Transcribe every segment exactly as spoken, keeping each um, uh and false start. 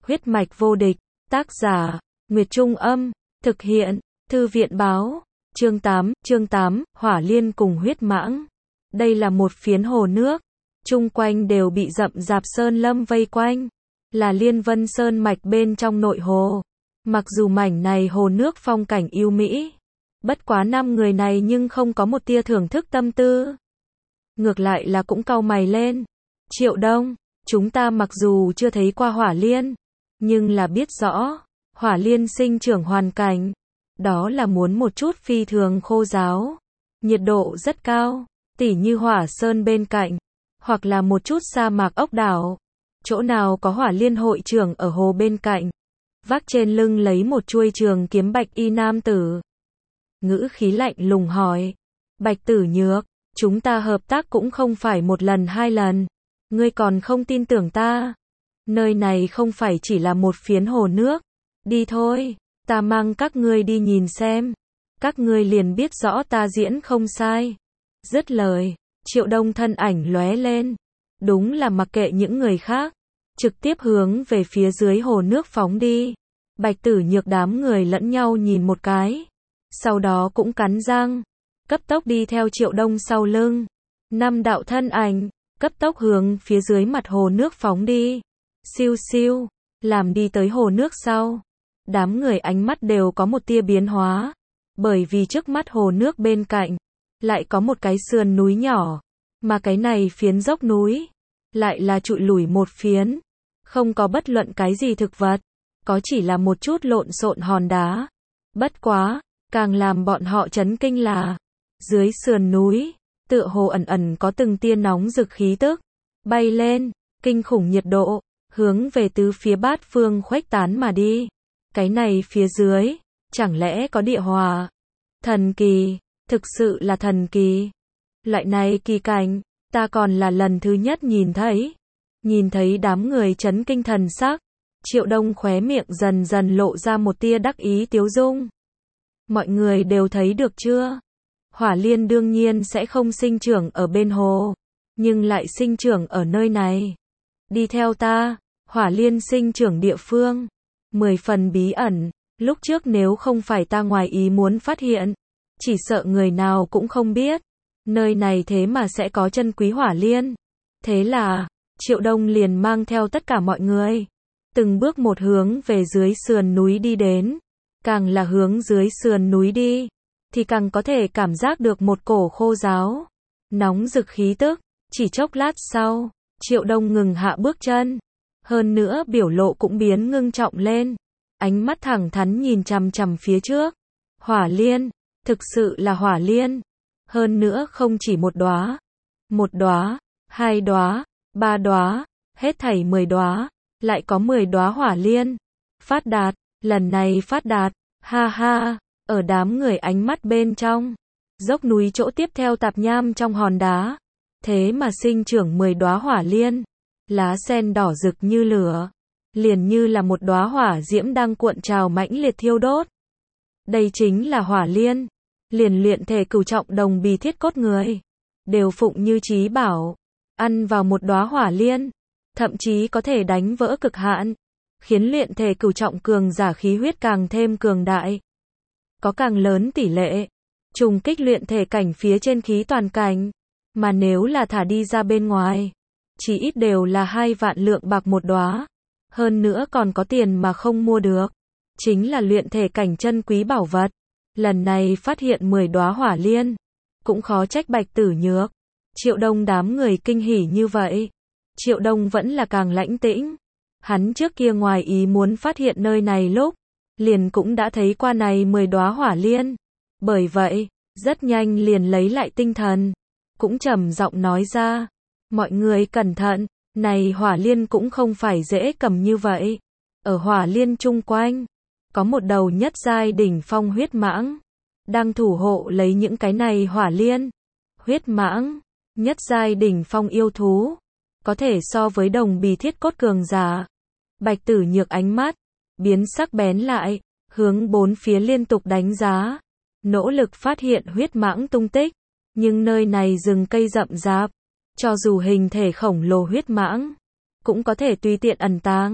Huyết mạch vô địch, tác giả, Nguyệt Trung Âm, thực hiện, Thư viện Báo, chương tám, chương tám, Hỏa Liên cùng huyết mãng. Đây là một phiến hồ nước, chung quanh đều bị rậm rạp sơn lâm vây quanh, là Liên Vân Sơn mạch bên trong nội hồ. Mặc dù mảnh này hồ nước phong cảnh yêu mỹ, bất quá năm người này nhưng không có một tia thưởng thức tâm tư. Ngược lại là cũng cau mày lên. Triệu Đông, chúng ta mặc dù chưa thấy qua hỏa liên, nhưng là biết rõ, hỏa liên sinh trưởng hoàn cảnh, đó là muốn một chút phi thường khô ráo, nhiệt độ rất cao, tỉ như hỏa sơn bên cạnh, hoặc là một chút sa mạc ốc đảo, chỗ nào có hỏa liên hội trưởng ở hồ bên cạnh, vác trên lưng lấy một chuôi trường kiếm bạch y nam tử. Ngữ khí lạnh lùng hỏi, Bạch Tử Nhược, chúng ta hợp tác cũng không phải một lần hai lần, ngươi còn không tin tưởng ta? Nơi này không phải chỉ là một phiến hồ nước, đi thôi, ta mang các ngươi đi nhìn xem, các ngươi liền biết rõ ta diễn không sai. Dứt lời, Triệu Đông thân ảnh lóe lên, đúng là mặc kệ những người khác, trực tiếp hướng về phía dưới hồ nước phóng đi. Bạch Tử Nhược đám người lẫn nhau nhìn một cái, sau đó cũng cắn răng, cấp tốc đi theo Triệu Đông sau lưng. Năm đạo thân ảnh, cấp tốc hướng phía dưới mặt hồ nước phóng đi. Siêu siêu, làm đi tới hồ nước sau, đám người ánh mắt đều có một tia biến hóa, bởi vì trước mắt hồ nước bên cạnh, lại có một cái sườn núi nhỏ, mà cái này phiến dốc núi, lại là trụi lủi một phiến, không có bất luận cái gì thực vật, có chỉ là một chút lộn xộn hòn đá. Bất quá, càng làm bọn họ chấn kinh là, dưới sườn núi, tựa hồ ẩn ẩn có từng tia nóng rực khí tức, bay lên, kinh khủng nhiệt độ, hướng về tứ phía bát phương khuếch tán mà đi. Cái này phía dưới, chẳng lẽ có địa hỏa? Thần kỳ, thực sự là thần kỳ. Loại này kỳ cảnh, ta còn là lần thứ nhất nhìn thấy. Nhìn thấy đám người chấn kinh thần sắc, Triệu Đông khóe miệng dần dần lộ ra một tia đắc ý tiếu dung. Mọi người đều thấy được chưa? Hỏa liên đương nhiên sẽ không sinh trưởng ở bên hồ, nhưng lại sinh trưởng ở nơi này. Đi theo ta, hỏa liên sinh trưởng địa phương, mười phần bí ẩn, lúc trước nếu không phải ta ngoài ý muốn phát hiện, chỉ sợ người nào cũng không biết, nơi này thế mà sẽ có chân quý hỏa liên. Thế là, Triệu Đông liền mang theo tất cả mọi người, từng bước một hướng về dưới sườn núi đi đến, càng là hướng dưới sườn núi đi, thì càng có thể cảm giác được một cổ khô ráo, nóng rực khí tức. Chỉ chốc lát sau, Triệu Đông ngừng hạ bước chân, hơn nữa biểu lộ cũng biến ngưng trọng lên, ánh mắt thẳng thắn nhìn chằm chằm phía trước. Hỏa liên, thực sự là hỏa liên, hơn nữa không chỉ một đóa, một đóa, hai đóa, ba đóa, hết thảy mười đóa, lại có mười đóa hỏa liên. Phát đạt, lần này phát đạt, ha ha. Ở đám người ánh mắt bên trong, dốc núi chỗ tiếp theo tạp nham trong hòn đá, thế mà sinh trưởng mười đóa hỏa liên, lá sen đỏ rực như lửa, liền như là một đóa hỏa diễm đang cuộn trào mãnh liệt thiêu đốt. Đây chính là hỏa liên, liền luyện thể cửu trọng đồng bì thiết cốt người, đều phụng như chí bảo, ăn vào một đóa hỏa liên, thậm chí có thể đánh vỡ cực hạn, khiến luyện thể cửu trọng cường giả khí huyết càng thêm cường đại. Có càng lớn tỷ lệ trùng kích luyện thể cảnh phía trên khí toàn cảnh, mà nếu là thả đi ra bên ngoài, chỉ ít đều là hai vạn lượng bạc một đóa, hơn nữa còn có tiền mà không mua được, chính là luyện thể cảnh chân quý bảo vật. Lần này phát hiện mười đóa hỏa liên, cũng khó trách Bạch Tử Nhược, Triệu Đông đám người kinh hỉ như vậy. Triệu Đông vẫn là càng lãnh tĩnh, hắn trước kia ngoài ý muốn phát hiện nơi này lúc, liền cũng đã thấy qua này mười đóa hỏa liên, bởi vậy, rất nhanh liền lấy lại tinh thần, cũng trầm giọng nói ra, mọi người cẩn thận, này hỏa liên cũng không phải dễ cầm như vậy. Ở hỏa liên chung quanh, có một đầu nhất giai đỉnh phong huyết mãng, đang thủ hộ lấy những cái này hỏa liên. Huyết mãng, nhất giai đỉnh phong yêu thú, có thể so với đồng bì thiết cốt cường giả. Bạch Tử Nhược ánh mắt biến sắc bén lại, hướng bốn phía liên tục đánh giá, nỗ lực phát hiện huyết mãng tung tích, nhưng nơi này rừng cây rậm rạp, cho dù hình thể khổng lồ huyết mãng, cũng có thể tùy tiện ẩn tàng.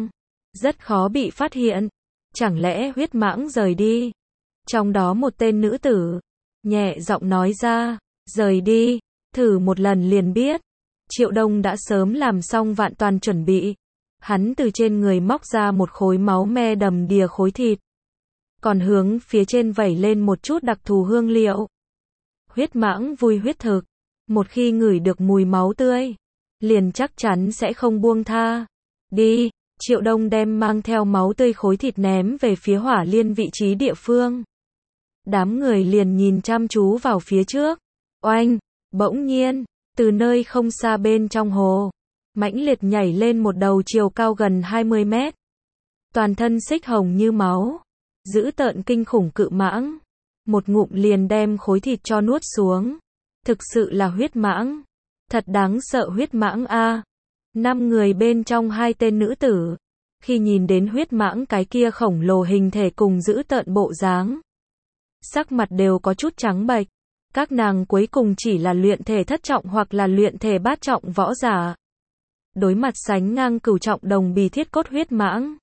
rất khó bị phát hiện. Chẳng lẽ huyết mãng rời đi? Trong đó một tên nữ tử, nhẹ giọng nói ra, rời đi, thử một lần liền biết. Triệu Đông đã sớm làm xong vạn toàn chuẩn bị. Hắn từ trên người móc ra một khối máu me đầm đìa khối thịt. Còn hướng phía trên vẩy lên một chút đặc thù hương liệu. Huyết mãng vui huyết thực. Một khi ngửi được mùi máu tươi, liền chắc chắn sẽ không buông tha. Đi, Triệu Đông đem mang theo máu tươi khối thịt ném về phía Hỏa Liên vị trí địa phương. Đám người liền nhìn chăm chú vào phía trước. Oanh, bỗng nhiên, từ nơi không xa bên trong hồ, mãnh liệt nhảy lên một đầu chiều cao gần hai mươi mét. Toàn thân xích hồng như máu, dữ tợn kinh khủng cự mãng. Một ngụm liền đem khối thịt cho nuốt xuống. Thực sự là huyết mãng. Thật đáng sợ huyết mãng a. Năm người bên trong hai tên nữ tử, khi nhìn đến huyết mãng cái kia khổng lồ hình thể cùng dữ tợn bộ dáng, sắc mặt đều có chút trắng bệch. Các nàng cuối cùng chỉ là luyện thể thất trọng hoặc là luyện thể bát trọng võ giả. Đối mặt sánh ngang cửu trọng đồng bì thiết cốt huyết mãng,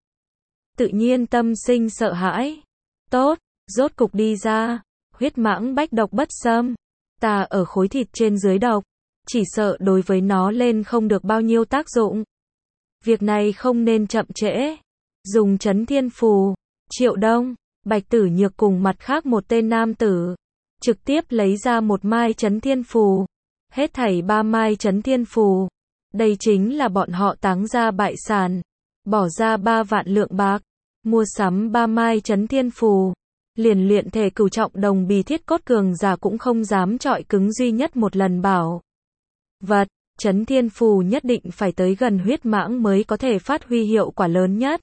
tự nhiên tâm sinh sợ hãi. Tốt, rốt cục đi ra. Huyết mãng bách độc bất xâm. Ta ở khối thịt trên dưới độc, chỉ sợ đối với nó lên không được bao nhiêu tác dụng. Việc này không nên chậm trễ. Dùng chấn thiên phù. Triệu Đông, Bạch Tử Nhược cùng mặt khác một tên nam tử, trực tiếp lấy ra một mai chấn thiên phù. Hết thảy ba mai chấn thiên phù. Đây chính là bọn họ táng ra bại sản. Bỏ ra ba vạn lượng bạc. Mua sắm ba mai chấn thiên phù. Liền luyện thể cửu trọng đồng bì thiết cốt cường giả cũng không dám chọi cứng duy nhất một lần bảo vật. Chấn thiên phù nhất định phải tới gần huyết mãng mới có thể phát huy hiệu quả lớn nhất.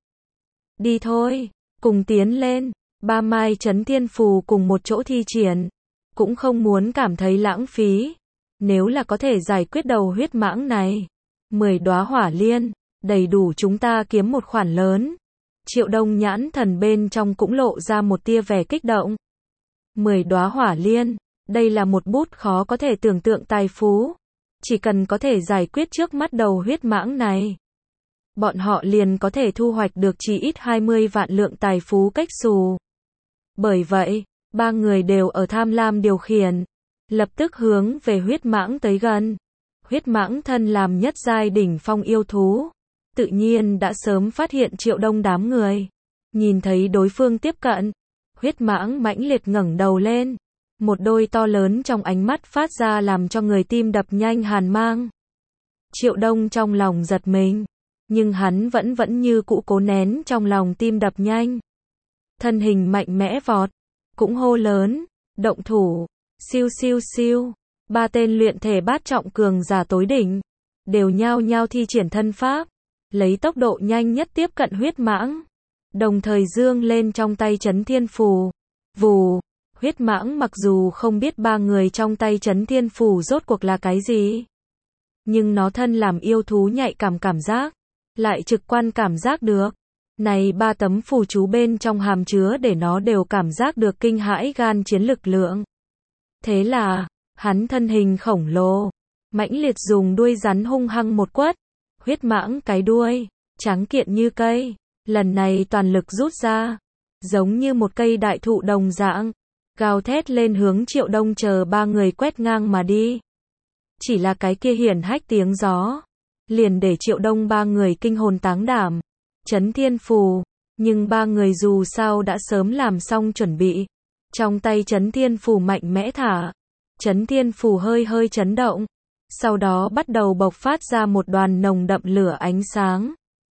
Đi thôi, cùng tiến lên. Ba mai chấn thiên phù cùng một chỗ thi triển, cũng không muốn cảm thấy lãng phí. Nếu là có thể giải quyết đầu huyết mãng này, mười đóa hỏa liên, đầy đủ chúng ta kiếm một khoản lớn. Triệu Đông nhãn thần bên trong cũng lộ ra một tia vẻ kích động. Mười đóa hỏa liên, đây là một bút khó có thể tưởng tượng tài phú. Chỉ cần có thể giải quyết trước mắt đầu huyết mãng này, bọn họ liền có thể thu hoạch được chỉ ít hai mươi vạn lượng tài phú cách xù. Bởi vậy, ba người đều ở tham lam điều khiển, lập tức hướng về huyết mãng tới gần. Huyết mãng thân làm nhất giai đỉnh phong yêu thú, tự nhiên đã sớm phát hiện Triệu Đông đám người. Nhìn thấy đối phương tiếp cận, huyết mãng mãnh liệt ngẩng đầu lên. Một đôi to lớn trong ánh mắt phát ra làm cho người tim đập nhanh hàn mang. Triệu Đông trong lòng giật mình, nhưng hắn vẫn vẫn như cũ cố nén trong lòng tim đập nhanh. Thân hình mạnh mẽ vọt, cũng hô lớn, động thủ, siêu siêu siêu. Ba tên luyện thể bát trọng cường giả tối đỉnh, đều nhao nhao thi triển thân pháp, lấy tốc độ nhanh nhất tiếp cận huyết mãng, đồng thời dương lên trong tay chấn thiên phù. Vù, huyết mãng mặc dù không biết ba người trong tay chấn thiên phù rốt cuộc là cái gì, nhưng nó thân làm yêu thú nhạy cảm cảm giác, lại trực quan cảm giác được. Này ba tấm phù chú bên trong hàm chứa để nó đều cảm giác được kinh hãi gan chiến lực lượng. Thế là, hắn thân hình khổng lồ, mãnh liệt dùng đuôi rắn hung hăng một quất. Huyết mãng cái đuôi, trắng kiện như cây, lần này toàn lực rút ra, giống như một cây đại thụ đồng dạng, gào thét lên hướng Triệu Đông chờ ba người quét ngang mà đi. Chỉ là cái kia hiển hách tiếng gió, liền để Triệu Đông ba người kinh hồn táng đảm. Chấn thiên phù, nhưng ba người dù sao đã sớm làm xong chuẩn bị. Trong tay chấn thiên phù mạnh mẽ thả, chấn thiên phù hơi hơi chấn động, sau đó bắt đầu bộc phát ra một đoàn nồng đậm lửa ánh sáng.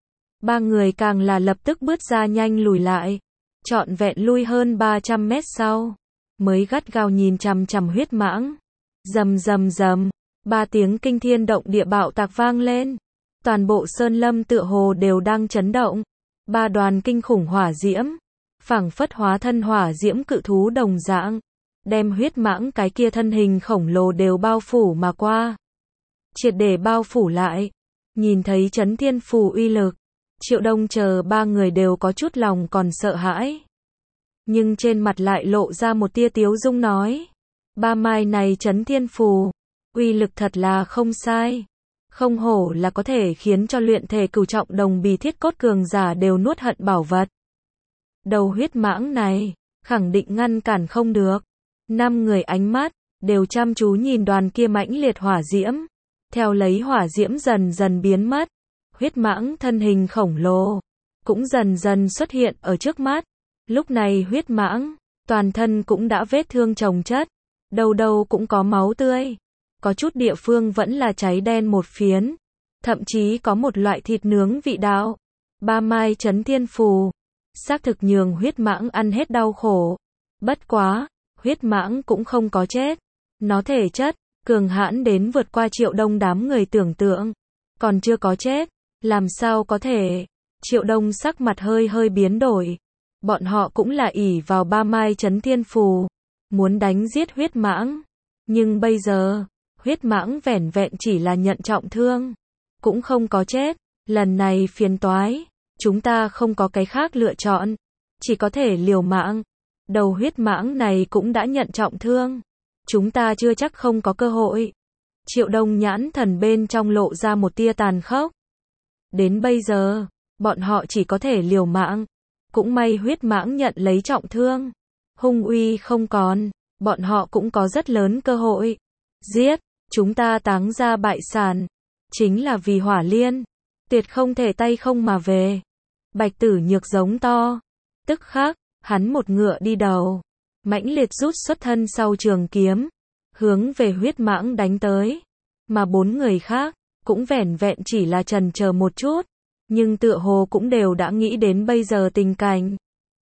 Ba người càng là lập tức bước ra nhanh lùi lại, trọn vẹn lui hơn ba trăm mét sau, mới gắt gao nhìn chằm chằm huyết mãng. Rầm rầm rầm, ba tiếng kinh thiên động địa bạo tạc vang lên. Toàn bộ sơn lâm tựa hồ đều đang chấn động. Ba đoàn kinh khủng hỏa diễm, phảng phất hóa thân hỏa diễm cự thú đồng dạng, đem huyết mãng cái kia thân hình khổng lồ đều bao phủ mà qua. Triệt để bao phủ lại. Nhìn thấy chấn thiên phù uy lực, Triệu Đông chờ ba người đều có chút lòng còn sợ hãi. Nhưng trên mặt lại lộ ra một tia tiếu dung nói. Ba mai này chấn thiên phù, uy lực thật là không sai. Không hổ là có thể khiến cho luyện thể cửu trọng đồng bì thiết cốt cường giả đều nuốt hận bảo vật. Đầu huyết mãng này, khẳng định ngăn cản không được. Năm người ánh mắt, đều chăm chú nhìn đoàn kia mãnh liệt hỏa diễm. Theo lấy hỏa diễm dần dần biến mất, huyết mãng thân hình khổng lồ, cũng dần dần xuất hiện ở trước mắt. Lúc này huyết mãng, toàn thân cũng đã vết thương chồng chất, đâu đâu cũng có máu tươi. Có chút địa phương vẫn là cháy đen một phiến, thậm chí có một loại thịt nướng vị đạo. Ba mai chấn thiên phù, xác thực nhường huyết mãng ăn hết đau khổ. Bất quá, huyết mãng cũng không có chết. Nó thể chất, cường hãn đến vượt qua Triệu Đông đám người tưởng tượng. Còn chưa có chết, làm sao có thể? Triệu Đông sắc mặt hơi hơi biến đổi. Bọn họ cũng là ỷ vào ba mai chấn thiên phù, muốn đánh giết huyết mãng. Nhưng bây giờ, huyết mãng vẻn vẹn chỉ là nhận trọng thương, cũng không có chết. Lần này phiền toái, chúng ta không có cái khác lựa chọn, chỉ có thể liều mạng. Đầu huyết mãng này cũng đã nhận trọng thương, chúng ta chưa chắc không có cơ hội. Triệu Đông nhãn thần bên trong lộ ra một tia tàn khốc. Đến bây giờ, bọn họ chỉ có thể liều mạng. Cũng may huyết mãng nhận lấy trọng thương, hung uy không còn, bọn họ cũng có rất lớn cơ hội. Giết, chúng ta táng ra bại sản, chính là vì Hỏa Liên, tuyệt không thể tay không mà về. Bạch Tử Nhược giống to, tức khắc, hắn một ngựa đi đầu, mãnh liệt rút xuất thân sau trường kiếm, hướng về huyết mãng đánh tới. Mà bốn người khác, cũng vẻn vẹn chỉ là chần chờ một chút, nhưng tựa hồ cũng đều đã nghĩ đến bây giờ tình cảnh.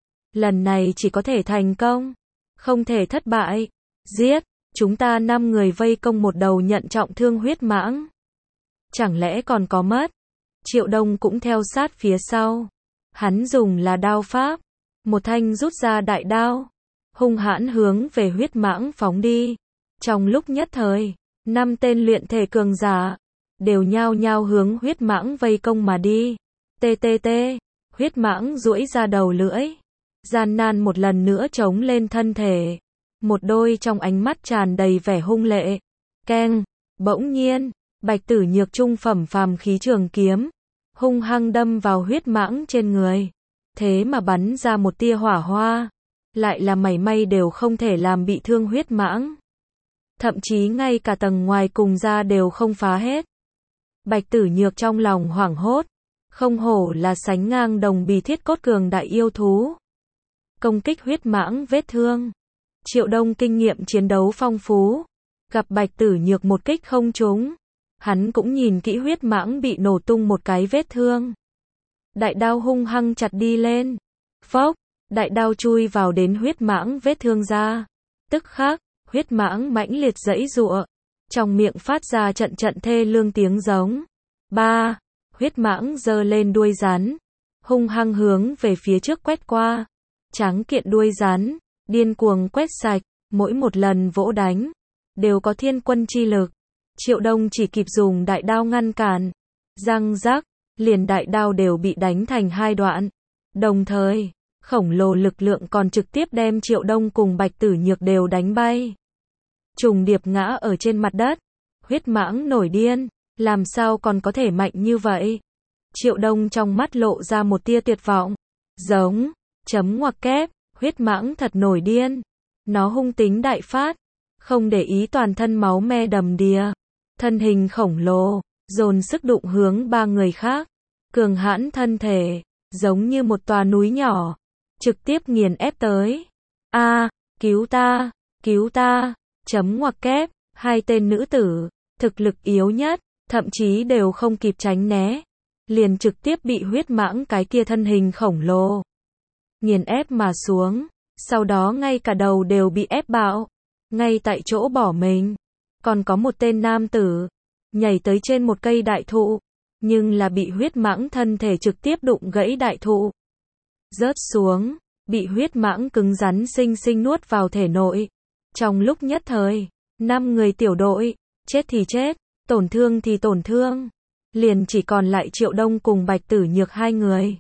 Lần này chỉ có thể thành công, không thể thất bại. Giết, chúng ta năm người vây công một đầu nhận trọng thương huyết mãng. Chẳng lẽ còn có mất? Triệu Đông cũng theo sát phía sau. Hắn dùng là đao pháp, một thanh rút ra đại đao, hung hãn hướng về huyết mãng phóng đi. Trong lúc nhất thời, năm tên luyện thể cường giả đều nhao nhao hướng huyết mãng vây công mà đi. Tê tê tê, huyết mãng duỗi ra đầu lưỡi, gian nan một lần nữa chống lên thân thể. Một đôi trong ánh mắt tràn đầy vẻ hung lệ. Keng, bỗng nhiên, Bạch Tử Nhược trung phẩm phàm khí trường kiếm, hung hăng đâm vào huyết mãng trên người. Thế mà bắn ra một tia hỏa hoa, lại là mảy may đều không thể làm bị thương huyết mãng. Thậm chí ngay cả tầng ngoài cùng da đều không phá hết. Bạch Tử Nhược trong lòng hoảng hốt, không hổ là sánh ngang đồng bì thiết cốt cường đại yêu thú. Công kích huyết mãng vết thương. Triệu Đông kinh nghiệm chiến đấu phong phú, gặp Bạch Tử Nhược một kích không trúng, hắn cũng nhìn kỹ huyết mãng bị nổ tung một cái vết thương. Đại đao hung hăng chặt đi lên. Phốc, đại đao chui vào đến huyết mãng vết thương ra. Tức khắc, huyết mãng mãnh liệt giãy giụa, trong miệng phát ra trận trận thê lương tiếng giống. Ba, huyết mãng giơ lên đuôi rắn, hung hăng hướng về phía trước quét qua. Tráng kiện đuôi rắn, điên cuồng quét sạch, mỗi một lần vỗ đánh, đều có thiên quân chi lực. Triệu Đông chỉ kịp dùng đại đao ngăn cản. Răng rắc, liền đại đao đều bị đánh thành hai đoạn. Đồng thời, khổng lồ lực lượng còn trực tiếp đem Triệu Đông cùng Bạch Tử Nhược đều đánh bay. Trùng điệp ngã ở trên mặt đất. Huyết mãng nổi điên, làm sao còn có thể mạnh như vậy? Triệu Đông trong mắt lộ ra một tia tuyệt vọng. Giống, chấm ngoặc kép, huyết mãng thật nổi điên. Nó hung tính đại phát, không để ý toàn thân máu me đầm đìa. Thân hình khổng lồ, dồn sức đụng hướng ba người khác. Cường hãn thân thể, giống như một tòa núi nhỏ, trực tiếp nghiền ép tới. A, cứu ta, cứu ta, chấm ngoặc kép, hai tên nữ tử, thực lực yếu nhất, thậm chí đều không kịp tránh né, liền trực tiếp bị huyết mãng cái kia thân hình khổng lồ nghiền ép mà xuống, sau đó ngay cả đầu đều bị ép bạo, ngay tại chỗ bỏ mình. Còn có một tên nam tử, nhảy tới trên một cây đại thụ, nhưng là bị huyết mãng thân thể trực tiếp đụng gãy đại thụ. Rớt xuống, bị huyết mãng cứng rắn xinh xinh nuốt vào thể nội. Trong lúc nhất thời, năm người tiểu đội, chết thì chết, tổn thương thì tổn thương. Liền chỉ còn lại Triệu Đông cùng Bạch Tử Nhược hai người.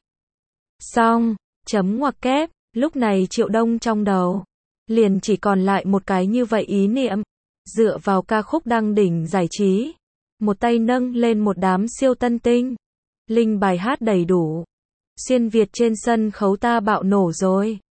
Xong, chấm ngoặc kép, lúc này Triệu Đông trong đầu, liền chỉ còn lại một cái như vậy ý niệm. Dựa vào ca khúc đăng đỉnh giải trí, một tay nâng lên một đám siêu tân tinh. Linh bài hát đầy đủ. Xuyên Việt trên sân khấu ta bạo nổ rồi.